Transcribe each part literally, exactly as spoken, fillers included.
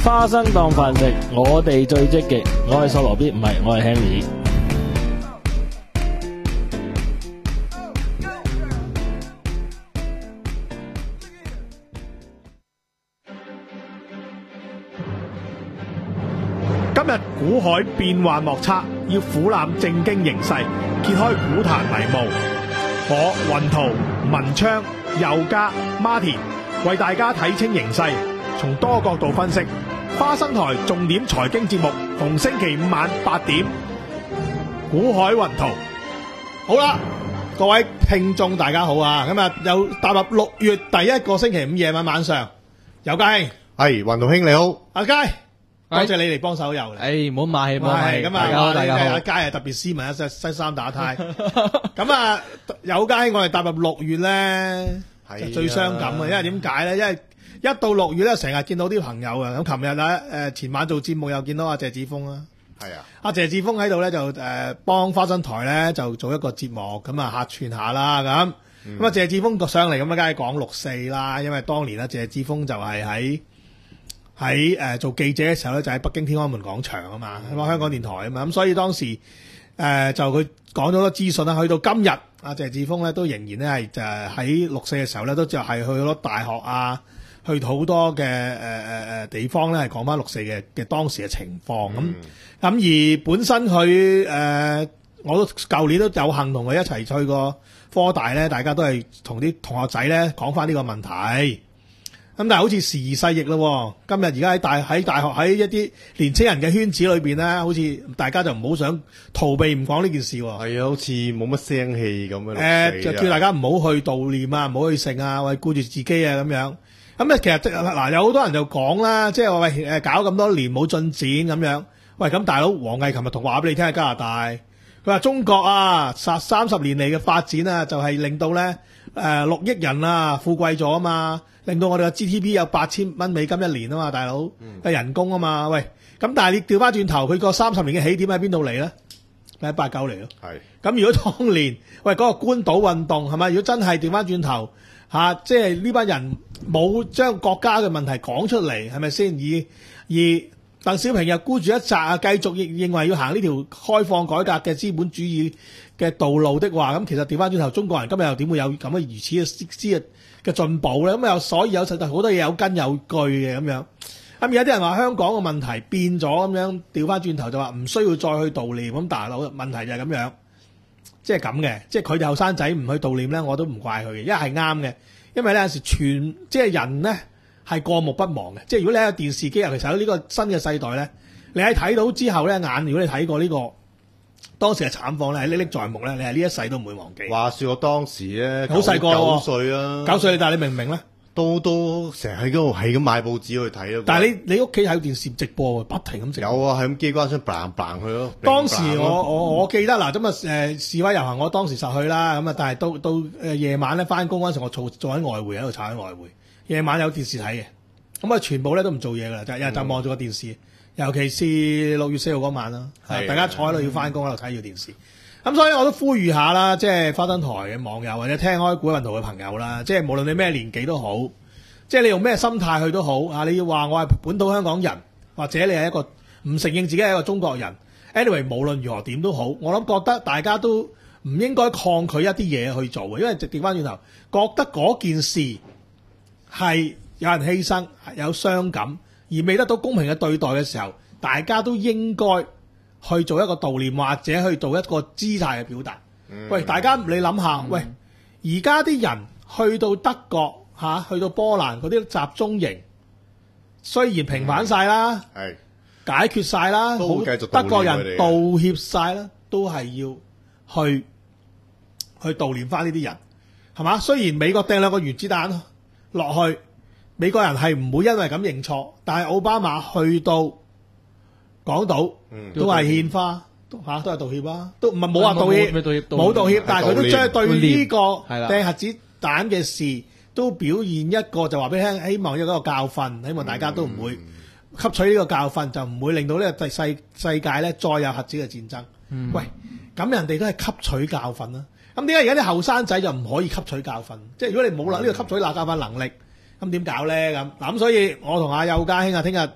花生當飯食，我哋最積極。我係索羅 B， 唔係，我係 Henry。 今日股海變幻莫測，要俯瞰正經形勢，揭開股壇迷霧。我雲圖、文昌、佑嘉、Martin 為大家睇清形勢，從多角度分析。花生台重點財經節目，逢星期五晚八點，股海雲圖。好啦，各位聽眾大家好啊！今日又踏入六月第一個星期五夜晚晚上，佑嘉兄， 係雲圖兄你好， 阿佳。多謝你嚟幫手又嚟， 誒，唔好馬戲，唔好馬戲。 咁啊， 大家好，大家好。 阿佳係特別斯文，一西衫打呔。咁啊，佑嘉兄，我哋踏入六月咧，就最傷感啊！因為點解咧？因為一到六月咧，成日見到啲朋友啊。咁琴日啊，誒前晚做節目又見到阿謝志峰啦。 係啊， 阿謝志峰喺度咧就誒幫花生台咧就做一個節目，咁啊客串下啦咁。咁啊謝志峰上嚟咁啊，梗係講六四啦。因為當年啊謝志峰就係喺喺誒做記者嘅時候咧，就喺北京天安門廣場啊嘛，喺香港電台啊嘛。咁所以當時誒、呃、就佢講咗好多資訊啦。去到今日，阿謝志峰咧都仍然咧係就喺六四嘅時候咧，都就係去好多大學啊。去好多嘅誒誒誒地方咧，係講翻六四嘅嘅當時嘅情況咁。咁、嗯、而本身佢誒、呃，我都舊年都有幸同佢一齊去過科大咧，大家都係同啲同學仔咧講翻呢個問題。咁但係好似時移世易咯，今日而家喺大喺大學喺一啲年青人嘅圈子裏邊咧，好似大家就唔好想逃避唔講呢件事。係啊，好似冇乜聲氣咁樣。誒、 呃，就叫大家唔好去悼念啊，唔好去盛啊，或者顧住自己啊咁樣。咁咧，其實嗱有好多人就講啦，即係話喂誒搞咁多年冇進展咁樣。喂，咁大佬王毅琴日同話俾你聽喺加拿大，佢話中國啊，十三十年嚟嘅發展啊，就係令到咧誒六億人啊富貴咗啊嘛，令到我哋嘅 G D P 有八千蚊美金一年啊嘛，大佬嘅、嗯、人工啊嘛。喂，咁但係你調翻轉頭，佢個三十年嘅起點喺邊度嚟咧？喺八九嚟咯。係。咁如果當年喂嗰、嗰個官倒運動係咪？如果真係調翻轉頭嚇，即係呢班人冇將國家嘅問題講出嚟，係咪先？而而鄧小平又孤注一擲啊，繼續認認為要行呢條開放改革嘅資本主義嘅道路的話，咁其實調翻轉頭，中國人今日又點會有咁嘅如此嘅之嘅進步咧？咁又所以有實好多嘢有根有據嘅咁樣。咁而家啲人話香港嘅問題變咗咁樣，調翻轉頭就話唔需要再去悼念。咁大佬問題就係咁樣，即係咁嘅，即係佢哋後生仔唔去悼念咧，我都唔怪佢嘅，因為係啱嘅。因為咧有時全即係人咧係過目不忘嘅，即係如果你喺電視機，尤其是喺呢個新嘅世代咧，你喺睇到之後咧眼，如果你睇過呢、這個當時嘅慘況咧，係歷歷在目咧，你係呢一世都唔會忘記。話說我當時咧好細個， 九歲啊， 九歲，但係你明唔明咧？ 都都成日喺嗰度係咁買報紙去睇咯。 但係你你屋企喺電視直播，不停咁直播。 有啊，係咁機關槍 bang bang 去咯。 當時我我我記得嗱，咁啊誒示威遊行，我當時實去啦。咁啊，但係到到誒夜晚咧翻工嗰陣時，我做做緊外匯喺度炒緊外匯。夜晚有電視睇嘅，咁啊全部咧都唔做嘢噶啦，就日日就望住個電視。嗯、尤其是六月四號嗰晚啦，大家坐喺度要翻工喺度睇住電視。咁所以我都呼籲下啦，即係花燈台嘅網友或者聽開股海雲圖嘅朋友啦，即係無論你咩年紀都好，即係你用咩心態去都好啊！你要話我係本土香港人，或者你係一個唔承認自己係一個中國人 ，anyway 無論如何點都好，我諗覺得大家都唔應該抗拒一啲嘢去做嘅，因為直調翻轉頭，覺得嗰件事係有人犧牲、有傷感，而未得到公平嘅對待嘅時候，大家都應該去做一個悼念，或者去做一個姿態嘅表達。嗯、喂，大家你諗下，嗯、喂，而家啲人去到德國嚇、啊，去到波蘭嗰啲集中營，雖然平反晒啦，係、嗯、解決晒啦，好德國人道歉晒啦，都係要去去悼念翻呢啲人，係嘛？雖然美國掟兩個原子彈落去，美國人係唔會因為咁認錯，但係奧巴馬去到港島、嗯、都係獻花，嚇都係道歉啊，都唔係冇話道歉，冇道歉，但係佢都將對呢個掟核子彈嘅事都表現一個就話俾你聽，希望有一個教訓，希望大家都唔會吸取呢個教訓，就唔會令到呢個世世界咧再有核子嘅戰爭。嗯、喂，咁人哋都係吸取教訓啦。咁點解而家啲後生仔就唔可以吸取教訓？即係如果你冇啦呢個吸取嗱教訓能力，咁點搞咧？咁嗱咁，所以我同阿佑嘉兄啊，聽日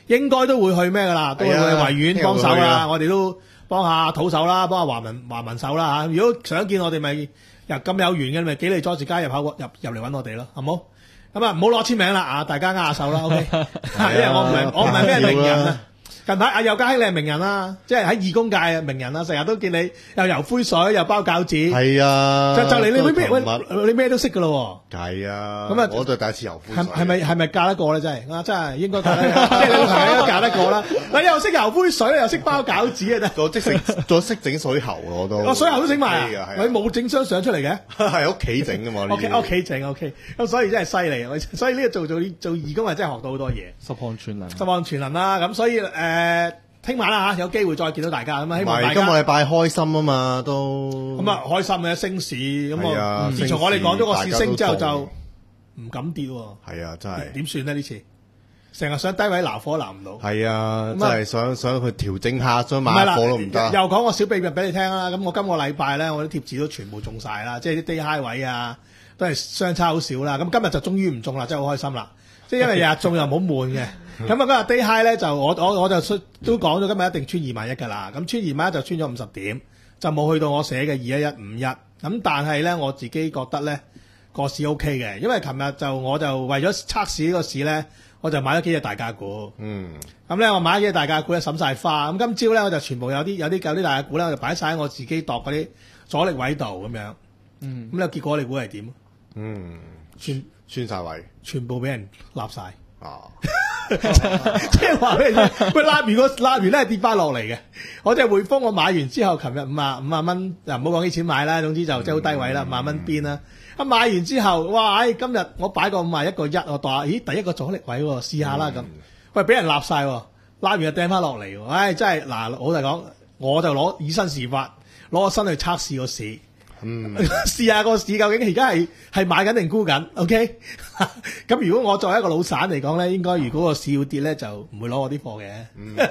應該都會去咩噶啦，都會去係啊維園幫手啦。 聽日會去啊我哋都幫下土手啦，幫下華文華文手啦嚇。如果想見我哋咪又咁有緣嘅，咪幾利佐治街入口入入嚟揾我哋咯，好冇？咁啊，唔好攞簽名啦啊！大家握下手啦，OK。因為我唔係我唔係咩名人啊。近排阿佑家兄你係名人啦，即係喺義工界嘅名人啦，成日都見你又游灰水又包餃子， 係啊， 就就嚟你咩個琴喂你咩都識噶咯日係啊， 咁啊我都係第一次游灰喎， 水， 係係咪係咪嫁得過咧？真係啊，真係應該嫁得過，即係你個朋友應該嫁得過啦。嗱，你又識游灰水，又識包餃子啊！ 我即食，仲識整水喉我都， 我水喉都整埋係啊！ 啊， 你冇整張相出嚟嘅？ 係屋企整噶嘛呢 O K 啲 O K 整 O K，咁所以真係犀利，所以呢個做做做義工係真係學到好多嘢， 十項全能。 十項全能啦。咁所以誒，聽晚啦嚇，有機會再見到大家咁啊，希唔望大係今個家禮拜開心啊嘛，都咁啊開心嘅升市咁係啊啊。自升從我哋講咗個市市升之後就大家都唔敢跌喎， 係啊，真係點算呢？呢次成日想低位拿貨拿唔到。 係啊， 咁啊真係想想去調整下，想買唔係啦， 貨都唔得。 又講個小秘密俾你聽啦。咁我今個禮拜咧，我啲貼紙都全部中晒啦，即係啲 day high 位啊，都係相差好少啦。咁今日就終於唔中啦，真係好開心啦。即係因為日日中又唔好悶嘅。咁啊，今日 day high 咧就我我我就出都講咗，今日一定穿二萬一㗎啦。咁穿二萬一就穿咗五十點，就冇去到我寫嘅二一一五一。咁但係咧，我自己覺得咧個市 O K 嘅，因為琴日就我就為咗測試呢個市咧，我就買咗幾隻大價股。 嗯， 咁咧，我買咗幾隻大價股咧，審晒花。咁今朝咧，我就全部有啲有啲有啲大價股咧，我就擺晒喺我自己度嗰啲阻力位度咁樣。 嗯， 咁咧結果你估係點？ 嗯， 全穿晒位全部俾人立晒， 啊！ 即係話俾你聽，佢拉完個拉完咧係跌翻落嚟嘅。我隻匯豐我買完之後，琴日五啊五啊蚊，嗱唔好講幾錢買啦，總之就即係好低位啦，五啊蚊邊啦。咁買完之後，哇！唉，今日我擺個五啊一個一，我當下，咦，第一個阻力位喎，試下啦咁。喂，俾人立晒喎，拉完就掟翻落嚟喎。唉，真係嗱，老實講，我就攞以身試法，攞個身去測試個市。 嗯， 試下個市究竟而家係係買緊定沽緊，OK？咁如果我作為一個老散嚟講咧，應該如果個市要跌咧，就唔會攞我啲貨嘅。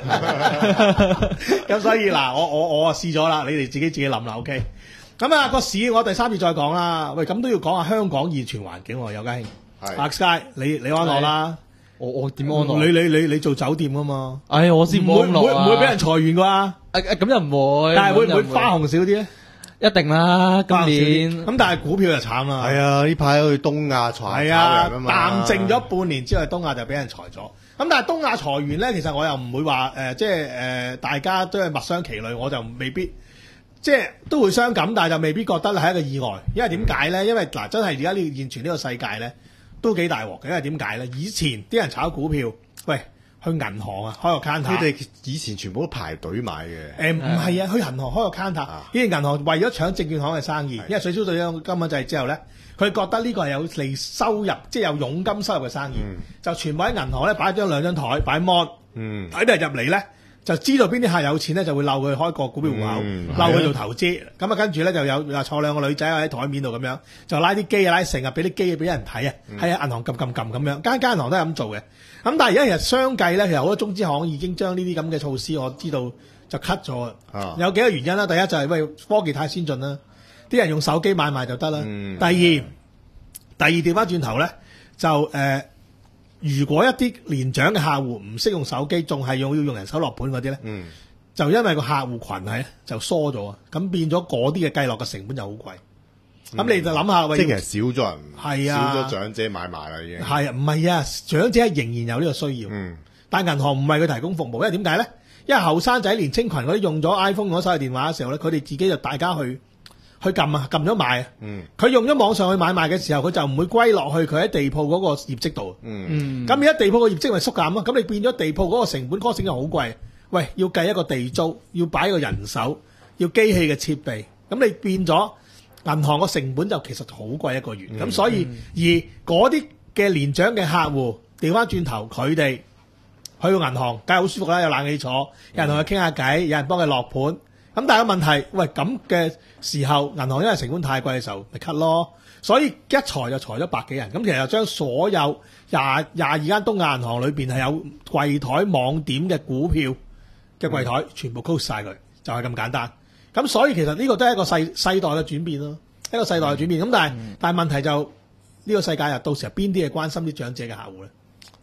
咁所以嗱，我我我啊試咗啦，你哋自己自己諗啦，OK？咁啊個市我第三次再講啦。喂，咁都要講下香港現存環境喎，有家兄。 係 Mark Sky，你你安樂啦。 我我點安樂？ 你你你你做酒店噶嘛？ 唉，我先唔會唔會安樂啊！ 唔會俾人裁員啩？ 啊啊咁又唔會， 但係會唔會咁又花紅少啲咧？ 一定啦，今花紅少啲年咁，但係股票就慘啦。 係啊，呢排去東亞裁係炒啊， 人啊嘛， 淡靜咗半年之後，東亞就俾人裁咗。咁但係東亞裁員咧，其實我又唔會話誒、呃，即係誒、呃，大家都係物傷其類，我就未必即係都會傷感，但係就未必覺得係一個意外。因為點解咧？因為嗱，真係而家呢現存呢個世界咧，都幾大鑊嘅。因為點解咧？以前啲人炒股票，喂，去銀行啊，開個 counter。 佢哋以前全部都排隊買嘅。 誒唔係啊，去銀行開個 counter， 啊以前銀行為咗搶證券行嘅生意，因為取消咗呢個金融制之後咧，佢覺得呢個係有利收入，即係有佣金收入嘅生意， 嗯就全部喺銀行咧擺張兩張台擺 mon， 嗯， 睇啲人入嚟咧就知道邊啲客有錢咧，就會溜佢開個股票戶口， 嗯溜佢做投資。咁啊跟住咧就有啊坐兩個女仔喺台面度咁樣，就拉啲機啊拉成日俾啲機俾人睇啊，喺銀行撳撳撳咁樣，間間銀行都係咁做嘅。咁但係而家其實相繼咧，其實好多中資行已經將呢啲咁嘅措施，我知道就 cut 咗啊。 啊有幾個原因啦，第一就係、喂科技太先進啦，啲人用手機買賣就得啦。 嗯第二，第二調翻轉頭咧，就誒、呃，如果一啲年長嘅客戶唔識用手機，仲係用要用人手落盤嗰啲咧， 嗯， 就因為個客戶群係就疏咗啊，咁變咗嗰啲嘅計落嘅成本就好貴。咁、你就諗下，喂， 即係其實少咗人， 係啊少咗長者買賣啦已經。 係啊，唔係啊，長者係仍然有呢個需要。 嗯， 但係銀行唔係佢提供服務，因為點解咧？因為後生仔年青群嗰啲用咗 iPhone 用咗手提電話嘅時候咧，佢哋自己就大家去去撳啊，撳咗買啊。 嗯， 佢用咗網上去買賣嘅時候，佢就唔會歸落去佢喺地鋪嗰個業績度。 嗯， 嗯， 咁而家地鋪個業績咪縮減咯，咁你變咗地鋪嗰個成本 cost 又好貴。喂，要計一個地租，要擺個人手，要機器嘅設備，咁你變咗銀行個成本就其實好貴一個月。咁、 嗯所以而嗰啲嘅年長嘅客戶調翻轉頭，佢哋去到銀行梗係好舒服啦，有冷氣坐，有人同佢傾下偈，有人幫佢落盤。咁但係個問題，喂咁嘅時候，銀行因為成本太貴嘅時候，咪 cut 咯。所以一裁就裁咗百幾人，咁其實就將所有廿廿二間東亞銀行裏邊係有櫃台網點嘅股票嘅櫃台，全部 close 晒佢，就係咁簡單。咁所以其實呢個都係一個世世代嘅轉變咯，一個世代嘅轉變。咁但係、但係問題就呢個世界啊，到時候邊啲係關心啲長者嘅客戶咧？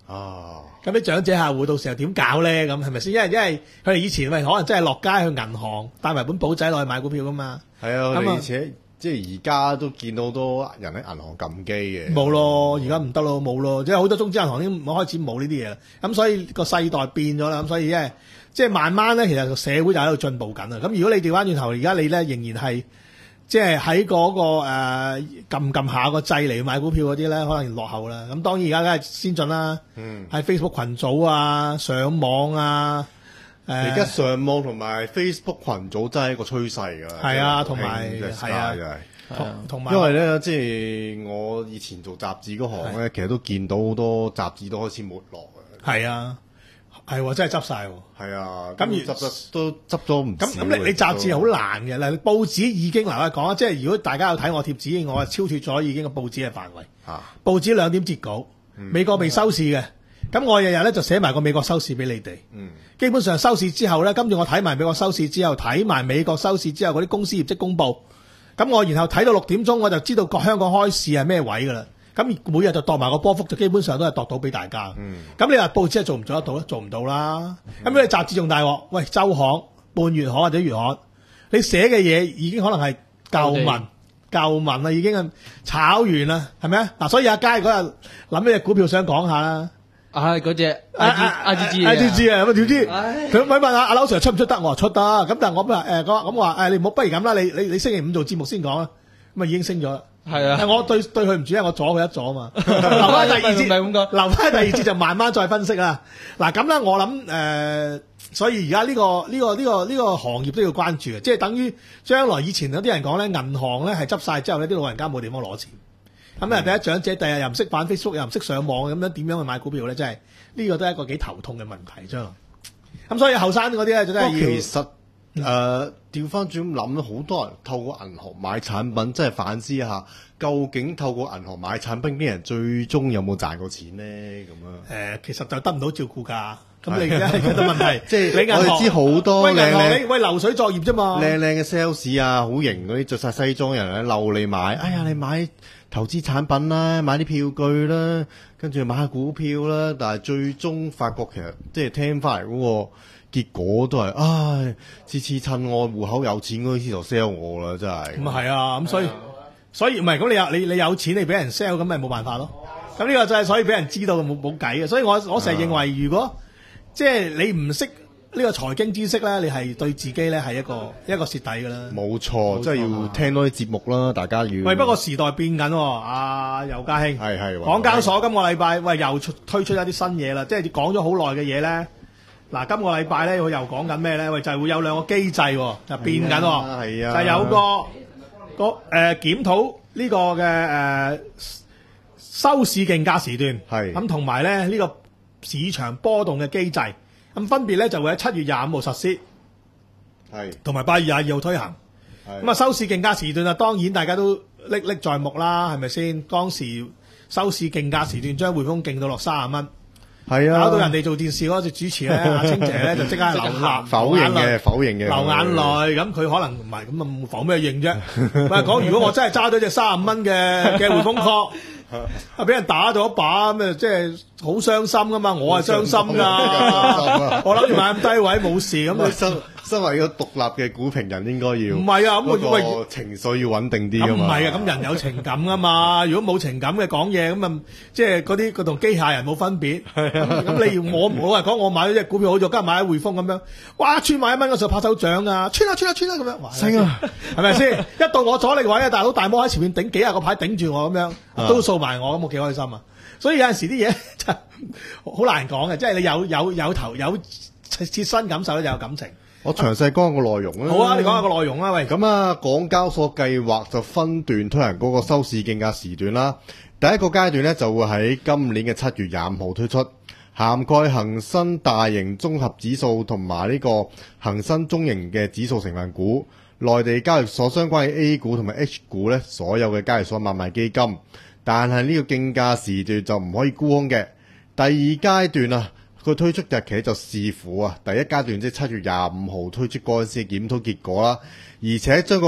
啊， 咁啲長者客戶到時候點搞咧？咁係咪先？因為因為佢哋以前喂可能真係落街去銀行帶埋本簿仔落去買股票噶嘛。 係啊， 咁啊而且即係而家都見到好多人喺銀行撳機嘅。 冇咯，而家唔得咯，冇咯，即係好多中資銀行已經開始冇呢啲嘢啦。咁所以個世代變咗啦，咁所以咧，即係慢慢咧，其實個社會就喺度進步緊啊。咁如果你調翻轉頭，而家你咧仍然係即係喺嗰個誒撳撳下個掣嚟買股票嗰啲咧，可能落後啦。咁當然而家梗係先進啦， 嗯， 喺 Facebook 群組啊、上網啊，誒而家上網同埋 Facebook 群組真係一個趨勢㗎。 係啊真係同埋興真係係啊真係同同埋因為咧，即係我以前做雜誌嗰行咧，其實都見到好多雜誌都開始沒落啊。 係啊，係喎，真係執晒喎。 係啊， 咁咁執得都執咗唔少咁咁你你雜誌好難嘅嗱，報紙已經嗱我講啊，即係如果大家有睇我貼紙，我係超脱咗已經個報紙嘅範圍。 嚇， 報紙兩點截稿，美國未收市嘅，咁我日日咧就寫埋個美國收市俾你哋。 嗯， 基本上收市之後咧，跟住我睇埋美國收市之後，睇埋美國收市之後嗰啲公司業績公佈，咁我然後睇到六點鐘我就知道個香港開市係咩位㗎啦。咁每日就度埋個波幅，就基本上都係度到俾大家。咁、 嗯、 你話報紙係做唔做得到咧？做唔到啦。咁、嗯、你雜誌仲大鑊，喂週刊、半月刊或者月刊，你寫嘅嘢已經可能係舊文、 Okay. 舊文啦，已經係炒完啦，係咪啊？嗱，所以阿佳嗰日諗起隻股票想講下啦。 啊，嗰隻 I G I G G I G G 啊，咁啊點知唉佢咪問下阿劉 Sir 出唔出得？我話出得，咁但係我話誒，我咁話誒，你唔好不如咁啦，你你你星期五做節目先講啦，咁啊已經升咗啦。 係啊係我對對佢唔住，因為我阻佢一阻啊嘛。留翻第二節， 唔係咁講留翻第二節就慢慢再分析啦。嗱咁咧，我諗誒、呃，所以而家呢個呢、這個呢、這個呢、這個行業都要關注嘅，即係等於將來以前有啲人講咧，銀行咧係執晒之後呢啲老人家冇地方攞錢。咁啊、嗯，第一長者第日又唔識玩 Facebook，又唔識上網，咁樣點樣去買股票咧？真係呢、這個都係一個幾頭痛嘅問題，將來。咁所以後生嗰啲咧就真係要。 其實誒調翻轉咁諗，好多人透過銀行買產品，真係反思一下，究竟透過銀行買產品啲人最終有冇賺過錢咧？咁啊， 誒，其實就得唔到照顧㗎。咁你而家有個問題， 即係你銀行我哋知好多喂銀行靚靚你喂流水作業啫嘛。 靚靚嘅 sales 啊，好型嗰啲着晒西裝人咧，溜你買，哎呀你買投資產品啦，買啲票據啦，跟住買下股票啦，但係最終發覺其實即係聽翻嚟嗰個結果都係，唉，次次趁我戶口有錢嗰啲先就 sell 我啦，真係。 咁啊係啊，咁所以所以唔係咁你有你你有錢你俾人 sell 咁咪冇辦法咯。咁呢個就係所以俾人知道冇冇計嘅。所以我我成日認為如果即係你唔識呢個財經知識咧，你係對自己咧係一個一個蝕底㗎啦。 冇錯，即係要聽多啲節目啦，大家要。 喂，不過時代變緊喎，阿尤家興。 係係。 港交所今個禮拜喂又出推出一啲新嘢啦，即係講咗好耐嘅嘢咧。嗱，今個禮拜咧，佢又講緊咩咧？喂，就係會有兩個機制喎，就變緊喎， 係啊， 就係有個個誒檢討呢個嘅誒收市競價時段， 係咁同埋咧呢個市場波動嘅機制，咁分別咧就會喺七月廿五號實施， 係同埋八月廿二號推行。咁啊，收市競價時段啊，當然大家都歷歷在目啦，係咪先？當時收市競價時段將匯豐競到落三十蚊。 係啊， 搞到人哋做電視嗰隻主持咧，阿清姐咧就即刻流淚， 否認嘅，否認嘅， 流眼淚。咁佢可能唔係咁啊，否咩認啫？唔係講，如果我真係揸咗隻三十五蚊嘅嘅匯豐殼，啊俾人打咗一把咁啊，即係好傷心噶嘛。我係傷心噶，我諗住買咁低位冇事咁。 身身為一個獨立嘅股評人，應該要唔係啊？咁喂， 情緒要穩定啲咁噶嘛。 唔係啊？咁人有情感噶嘛？如果冇情感嘅講嘢，咁啊即係嗰啲佢同機械人冇分別。咁你我我係講我買咗隻股票好咗，今日買喺匯豐咁樣，哇穿埋一蚊嗰時候拍手掌啊，穿啊穿啊穿啊咁樣， 升啊， 係咪先？一到我阻力位啊，大佬大摩喺前面頂幾廿個牌頂住我咁樣，都掃埋我咁，我幾開心啊！所以有陣時啲嘢真係好難講嘅，即係你有有有頭有切身感受咧，就有感情。 我詳細講個內容啦。 好啊，你講下個內容啦，喂。 咁啊，港交所計劃就分段推行嗰個收市競價時段啦。第一個階段咧就會喺今年嘅七月廿五號推出，涵蓋恒生大型綜合指數同埋呢個恒生中型嘅指數成分股、內地交易所相關嘅 A 股同埋 H 股咧，所有嘅交易所買賣基金。但係呢個競價時段就唔可以沽空嘅。第二階段啊，佢推出日期就視乎啊，第一階段即係七月廿五號推出嗰陣時嘅檢討結果啦，而且將個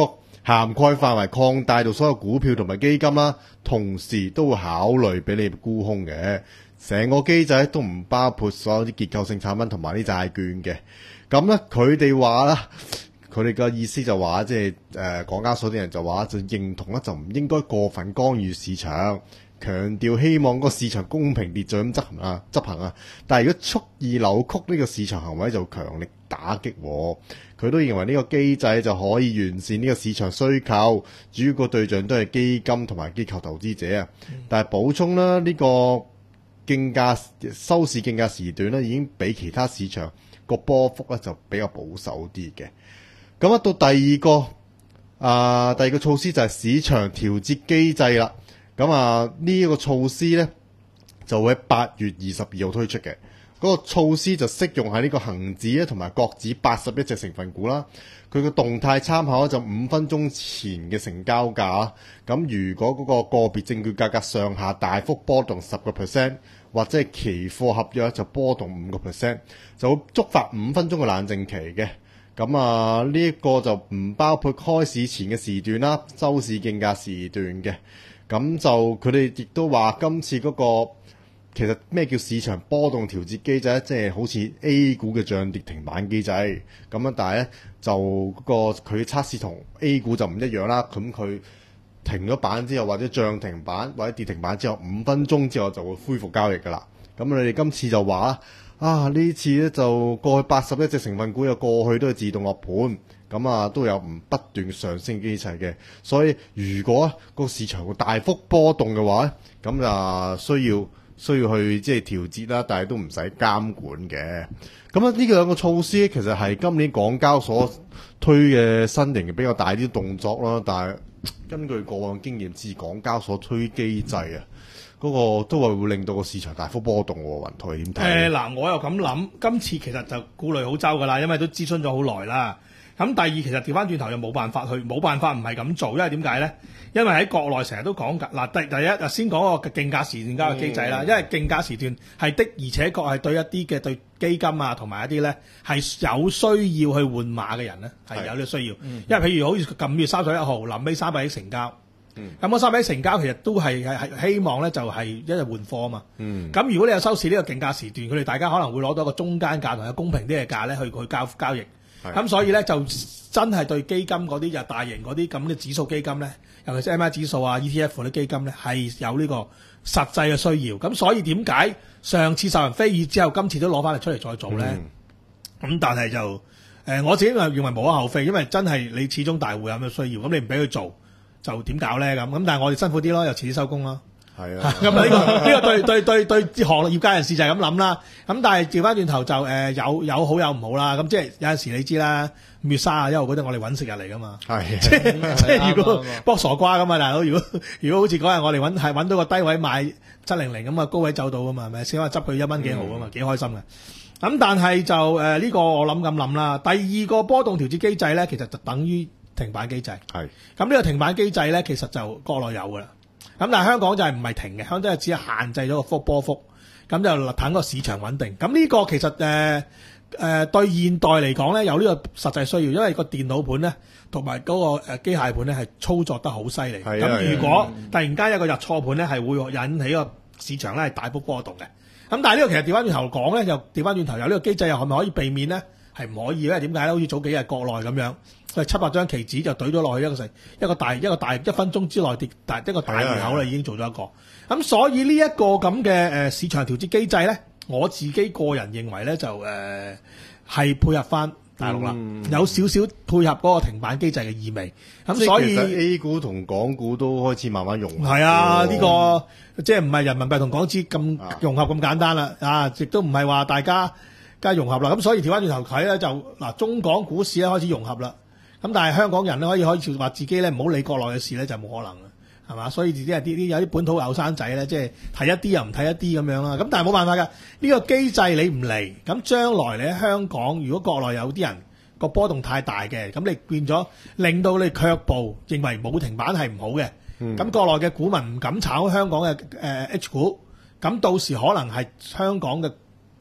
涵蓋範圍擴大到所有股票同埋基金啦，同時都會考慮俾你沽空嘅。成個機制都唔包括所有啲結構性產品同埋啲債券嘅。咁咧，佢哋話啦，佢哋嘅意思就話，即係誒港交所啲人就話就認同咧，就唔應該過分干預市場。強調希望個市場公平秩序咁執行啊，執行啊！但係如果蓄意扭曲呢個市場行為，就強力打擊。佢都認為呢個機制就可以完善呢個市場需求，主要個對象都係基金同埋機構投資者啊。嗯、但係補充啦，呢、呢個競價收市競價時段咧，已經比其他市場個波幅咧就比較保守啲嘅。咁啊，到第二個啊、呃，第二個措施就係市場調節機制啦。咁啊，呢一個措施咧就會喺八月二十二號推出嘅。嗰、那個措施就適用喺呢個恒指咧同埋國指八十一隻成分股啦。佢個動態參考咧就五分鐘前嘅成交價。咁如果嗰個個別證券價格上下大幅波動十個 percent，或者係期貨合約就波動五個 percent，就會觸發五分鐘嘅冷靜期嘅。咁啊，呢、這、一個就唔包括開市前嘅時段啦，收市競價時段嘅。咁就佢哋亦都話，今次嗰、那個其實咩叫市場波動調節機制咧？即係好似 A 股嘅漲跌停板機制咁樣，但係咧就嗰、那個佢測試同 A 股就唔一樣啦。咁佢停咗板之後，或者漲停板或者跌停板之後，五分鐘之後就會恢復交易噶啦。咁你哋今次就話啊，呢次咧就過去八十一隻成分股又過去都係自動落盤。咁啊，都有唔不斷上升機制嘅，所以如果個市場會大幅波動嘅話咧，咁啊需要需要去即係調節啦，但係都唔使監管嘅。咁啊，呢兩個措施其實係今年港交所推嘅新型嘅比較大啲動作啦，但係根據過往經驗，自港交所推機制啊，嗰、那個都係會令到個市場大幅波動喎。雲台點睇？誒嗱、呃，我又咁諗，今次其實就顧慮好周噶啦，因為都諮詢咗好耐啦。咁第二，其實調翻轉頭又冇辦法去，冇辦法唔係咁做，因為點解咧？因為喺國內成日都講㗎。嗱，第第一先講個競價時段交易機制啦，嗯、因為競價時段係的，而且確係對一啲嘅對基金啊，同埋一啲咧係有需要去換馬嘅人咧，係有呢個需要。嗯、因為譬如好似近五月三十一號臨尾三百億成交，咁嗰三百億成交其實都係係係希望咧就係一日換貨啊嘛。咁、嗯、如果你有收市呢個競價時段，佢哋大家可能會攞到一個中間價同埋公平啲嘅價咧去去交交易。咁所以咧就真係對基金嗰啲又大型嗰啲咁嘅指數基金咧，尤其是 M I 指數啊、E T F 嗰啲基金咧，係有呢個實際嘅需要。咁所以點解上次受人非議之後，今次都攞翻嚟出嚟再做咧？咁、嗯、但係就誒、呃，我自己認為無可厚非，因為真係你始終大戶有咩需要，咁你唔俾佢做，就點搞咧？咁咁但係我哋辛苦啲咯，又遲啲收工咯。係啊，咁啊呢個呢、這個對對對對啲行業界人士就係咁諗啦。咁但係調翻轉頭就誒、呃、有有好有唔好啦。咁即係有陣時你知啦，五月卅一號嗰啲我哋揾食日嚟噶嘛。係即係即係如果搏傻瓜噶嘛，大佬。如果如果好似嗰日我哋揾係揾到個低位買七零零咁啊，高位走到噶嘛，係咪先？可以執佢一蚊幾毫啊嘛，幾、嗯、開心嘅。咁但係就誒呢、呃這個我諗咁諗啦。第二個波動調節機制咧，其實就等於停板機制。係咁呢個停板機制咧，其實就國內有噶啦。咁但係香港就係唔係停嘅，香港係只係限制咗個幅波幅，咁就等個市場穩定。咁呢個其實誒誒、呃呃、對現代嚟講咧，有呢個實際需要，因為個電腦盤咧同埋嗰個誒機械盤咧係操作得好犀利。咁、啊、如果突然間有個日錯盤咧，係會引起個市場咧係大幅波動嘅。咁但係呢個其實調翻轉頭講咧，又調翻轉頭有呢個機制，又係咪可以避免咧？係唔可以，因為點解咧？好似早幾日國內咁樣，佢七百張期指就懟咗落去一個成一個大一個大一分鐘之內跌大一個大戶口啦，已經做咗一個。咁所以呢一個咁嘅誒市場調節機制咧，我自己個人認為咧就誒係、呃、配合翻大陸啦，嗯、有少少配合嗰個停板機制嘅意味。咁所以其實 A 股同港股都開始慢慢融合。 係啊，呢、這個即係唔係人民幣同港紙咁融合咁簡單啦？啊，亦都唔係話大家。梗係融合啦，咁所以調翻轉頭睇咧就嗱，中港股市咧開始融合啦，咁但係香港人咧可以可以話自己咧唔好理國內嘅事咧就冇可能啦，係嘛？所以自己係啲啲有啲本土後生仔咧，即係睇一啲又唔睇一啲咁樣啦。咁但係冇辦法㗎，呢、這個機制你唔嚟，咁將來你喺香港，如果國內有啲人個波動太大嘅，咁你變咗令到你卻步，認為冇停板係唔好嘅，咁、嗯、國內嘅股民唔敢炒香港嘅誒、呃、H 股，咁到時可能係香港嘅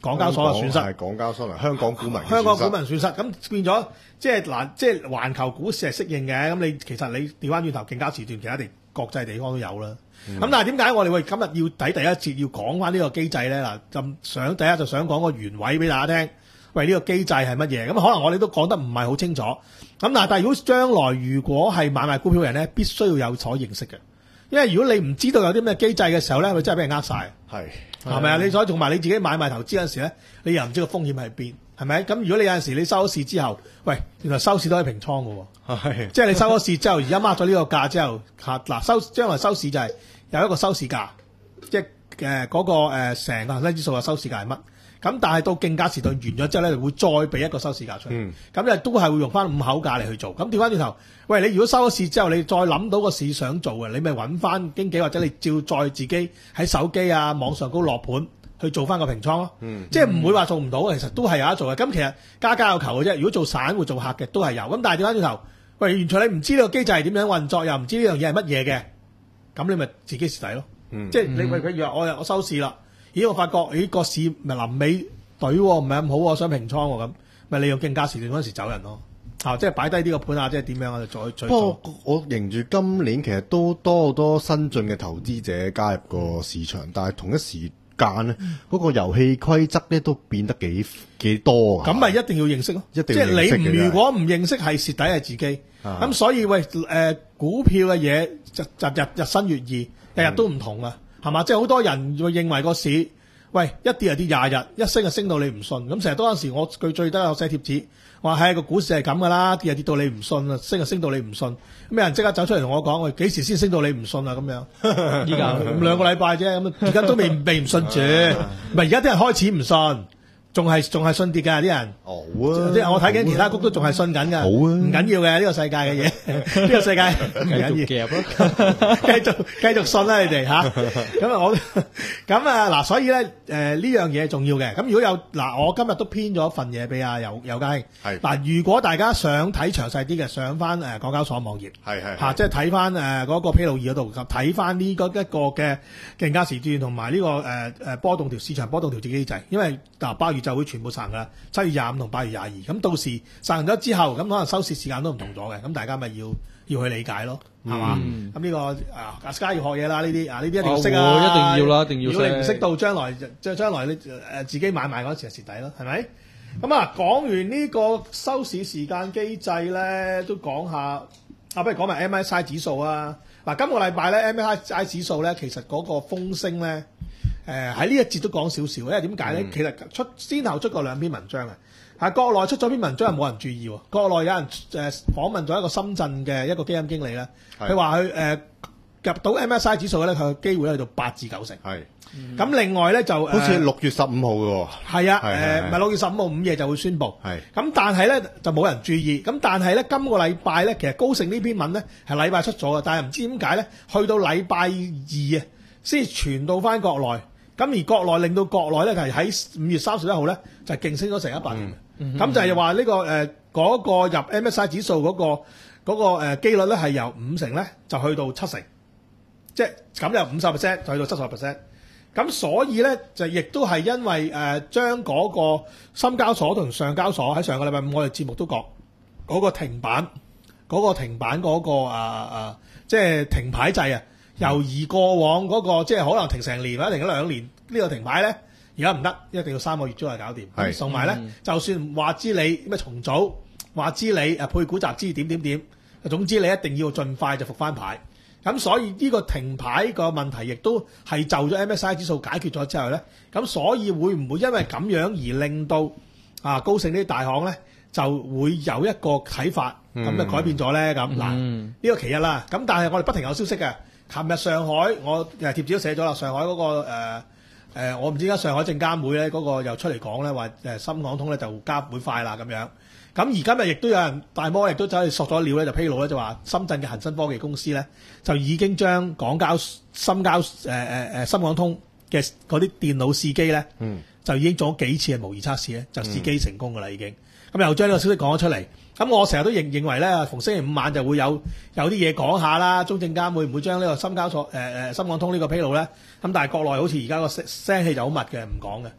港交所嘅損失， 係港交所同香港股民嘅損失， 香港股民損失，咁變咗即係嗱，即係環球股市係適應嘅，咁你其實你調翻轉頭競交時段，其他地國際地方都有啦。咁、嗯、但係點解我哋會今日要睇第一節要講翻呢個機制咧？嗱，咁想第一就想講個原委俾大家聽。喂，呢、這個機制係乜嘢？咁可能我哋都講得唔係好清楚。咁但係如果將來如果係買賣股票嘅人咧，必須要有所認識嘅。因為如果你唔知道有啲咩機制嘅時候咧，佢真係俾人呃晒。 係係咪啊？你所以同埋你自己買賣投資嗰陣時咧，你又唔知個風險喺邊，係咪？咁如果你有陣時你收咗市之後，喂，原來收市都可以平倉嘅喎。係，即係你收咗市之後，而家 mark 咗呢個價之後，嗱收將來收市就係有一個收市價，即係誒嗰個誒成個恒生指數嘅收市價係乜？咁但係到競價時段完咗之後咧，就會再俾一個收市價出嚟。咁、嗯、你都係會用翻五口價嚟去做。咁調翻轉頭，喂，你如果收咗市之後，你再諗到個市想做嘅，你咪揾翻經紀或者你照再自己喺手機啊、網上高落盤去做翻個平倉咯。嗯、即係唔會話做唔到，其實都係有得做嘅。咁其實家家有求嘅啫。如果做散戶做客嘅都係有。咁但係調翻轉頭，喂，完全你唔知呢個機制係點樣運作，又唔知呢樣嘢係乜嘢嘅，咁你咪自己蝕底咯。嗯、即係你喂佢若我我收市啦。咦！我發覺咦個市咪臨尾隊喎，唔係咁好喎，想平倉喎咁，咪利用競價時段嗰陣時走人咯。啊，即係擺低呢個盤啊，即係點樣啊？再再不過我認住今年其實都多好多新進嘅投資者加入個市場，嗯、但係同一時間咧，嗰、嗯、個遊戲規則咧都變得幾幾多啊！ 咁咪一定要認識咯， 一定要認識即係你唔如果唔認識係蝕底係自己。咁、啊、所以喂誒、呃、股票嘅嘢就就日日新月異，日日都唔同啊！係嘛？即係好多人會認為個市，喂一跌就跌廿日，一升就升到你唔信。咁成日多陣時，我佢最低有寫貼紙，話係個股市係咁噶啦，跌就跌到你唔信啊，升就升到你唔信。咁有人即刻走出嚟同我講，喂幾時先升到你唔信啊？咁樣依家咁兩個禮拜啫，咁而家都未未唔信住，唔係而家啲人開始唔信。仲係仲係信跌㗎啲人， 好啊！ 即係我睇緊其他股都仲係信緊㗎，好啊！唔緊要嘅呢個世界嘅嘢，呢個世界唔緊要，繼續夾咯，繼續繼續信啦你哋嚇。咁啊我咁啊嗱，所以咧誒呢樣嘢重要嘅。咁如果有嗱，我今日都編咗份嘢俾阿尤尤家兄。係嗱，如果大家想睇詳細啲嘅，上翻誒港交所網頁，係係嚇，即係睇翻誒嗰個披露二嗰度，睇翻呢個一個嘅競價時段同埋呢個誒誒波動條市場波動調節機制，因為嗱八月就會全部實行噶啦，七月廿五同八月廿二，咁到時實行咗之後，咁可能收市時間都唔同咗嘅，咁大家咪要要去理解咯，係嘛？咁呢個啊，阿 Sky 要學嘢啦，呢啲啊呢啲一定要識啊， 一定要啦，一定要識。 如果你唔識到將來即係將來你誒自己買賣嗰陣時係蝕底咯，係咪？咁啊，講完呢個收市時間機制咧，都講下啊，不如講埋 M S C I 指數啊。嗱，今個禮拜咧 M S C I 指數咧，其實嗰個風聲咧。誒喺呢一節都講少少，因為點解咧？嗯、其實出先後出過兩篇文章嘅，係國內出咗篇文章係冇人注意喎。國內有人誒、呃、訪問咗一個深圳嘅一個基金經理咧，佢話佢誒入到 M S C I 指數咧，佢嘅機會咧去到八至九成。係，咁、嗯、另外咧就好似六月十五號嘅喎。係啊，誒唔係六月十五號午夜就會宣布。係，咁但係咧就冇人注意。咁但係咧今個禮拜咧，其實高盛呢篇文咧係禮拜出咗嘅，但係唔知點解咧，去到禮拜二啊先傳到翻國內。咁而國內令到國內咧係喺五月三十一號咧就係勁升咗成一百點，咁、嗯嗯、就係話呢個誒嗰、呃那個入 M S C I 指數嗰、那個嗰、那個誒機率咧係由五成咧就去到七成，即係咁由五十 percent 就去到七十 percent。咁所以咧就亦都係因為誒、呃、將嗰個深交所同上交所喺上個禮拜五我哋節目都講嗰、那個停板嗰、那個停板嗰、那個啊啊即係停牌制啊。由而過往嗰、那個即係可能停成年或者停咗兩年呢、這個停牌咧，而家唔得，一定要三個月之內搞掂。係，同埋咧，嗯、就算話知你咩重組，話知你誒配股集資點點點，總之你一定要盡快就復翻牌。咁所以呢個停牌個問題亦都係就咗 M S C I 指數解決咗之後咧，咁所以會唔會因為咁樣而令到啊高盛呢啲大行咧就會有一個睇法咁就改變咗咧？咁嗱、嗯，呢、這個其一啦。咁但係我哋不停有消息嘅。琴日上海我誒貼紙都寫咗啦，上海嗰、那個誒、呃呃、我唔知點解上海證監會咧嗰個又出嚟講咧，話誒深港通咧就加會快啦咁樣。咁而今日亦都有人大摩亦都走去索咗料咧，就披露咧就話深圳嘅恒生科技公司咧就已經將港交深交誒誒誒深港通嘅嗰啲電腦試機咧，嗯，就已經做咗幾次嘅模擬測試咧，就試機成功㗎啦已經。咁又將呢個消息講咗出嚟。咁我成日都認認為咧，逢星期五晚就會有有啲嘢講下啦。中證監會唔會將呢個深交所誒誒深港通呢個披露咧？咁但係國內好似而家個聲聲氣就好密嘅，唔講嘅。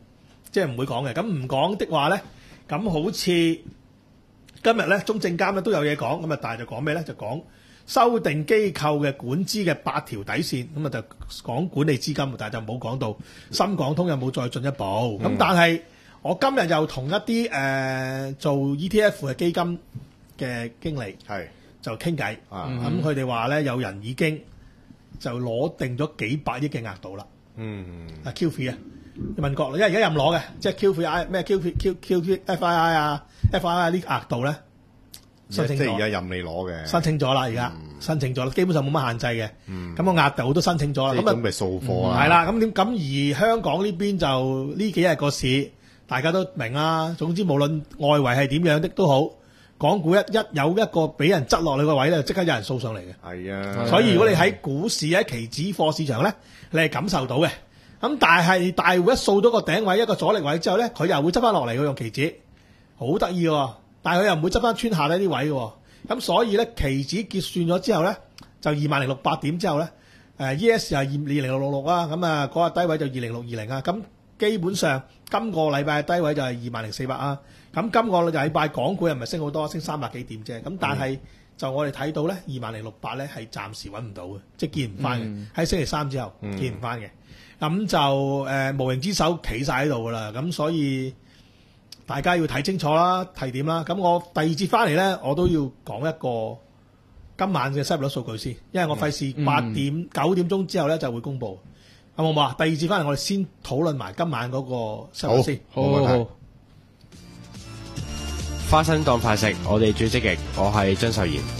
即係唔會講嘅。咁唔講的話咧，咁好似今日咧中證監咧都有嘢講，咁啊但係就講咩咧？就講修訂機構嘅管資嘅八條底線，咁啊就講管理資金，但係就冇講到深港通有冇再進一步。咁、嗯、但係我今日又同一啲誒、呃、做 E T F 嘅基金嘅經理係就傾偈， 啊咁佢哋話咧有人已經就攞定咗幾百億嘅額度啦。 嗯， 啊 Q F I 啊，問過，因為而家任攞嘅，即係 Q F I 咩 Q Q Q Q F I I 啊 F I I 呢個額度咧，申請即係而家咗， 任你攞嘅， 申請咗啦，而家申請咗啦，基本上冇乜限制嘅。咁個額度都申請咗啦，咁啊即係準備掃貨啦。 係啦，咁點咁而香港呢邊就呢幾日個市，大家都明啦。總之無論外圍係點樣的都好，港股一一有一個俾人執落你個位咧，即刻有人掃上嚟嘅。 係啊， 所以如果你喺股市喺期指貨市場咧，你係感受到嘅。咁但係大戶一掃到個頂位一個阻力位之後咧，佢又會執翻落嚟嘅用期指，好得意喎。但係佢又唔會執翻穿下呢啲位嘅。咁所以咧期指結算咗之後咧，就二萬零六百點之後咧，誒 E S 係二二零六六六啊，咁啊嗰個低位就二零六二零啊。咁基本上今個禮拜嘅低位就係二萬零四百啊。咁今個禮拜港股又唔係升好多，升三百幾點啫。咁但係就我哋睇到咧，二萬零六百咧係暫時揾唔到嘅，即係見唔翻嘅。喺、嗯、星期三之後、嗯、見唔翻嘅。咁就誒、呃、無形之手企晒喺度噶啦。咁所以大家要睇清楚啦，睇點啦。咁我第二節翻嚟咧，我都要講一個今晚嘅失業率數據先，因為我費事八點九、嗯、點鐘之後咧就會公佈，好唔好啊？第二節翻嚟我哋先討論埋今晚嗰個失業率先。 好，好，好。 花生當飯食，我哋最積極。我係張秀賢。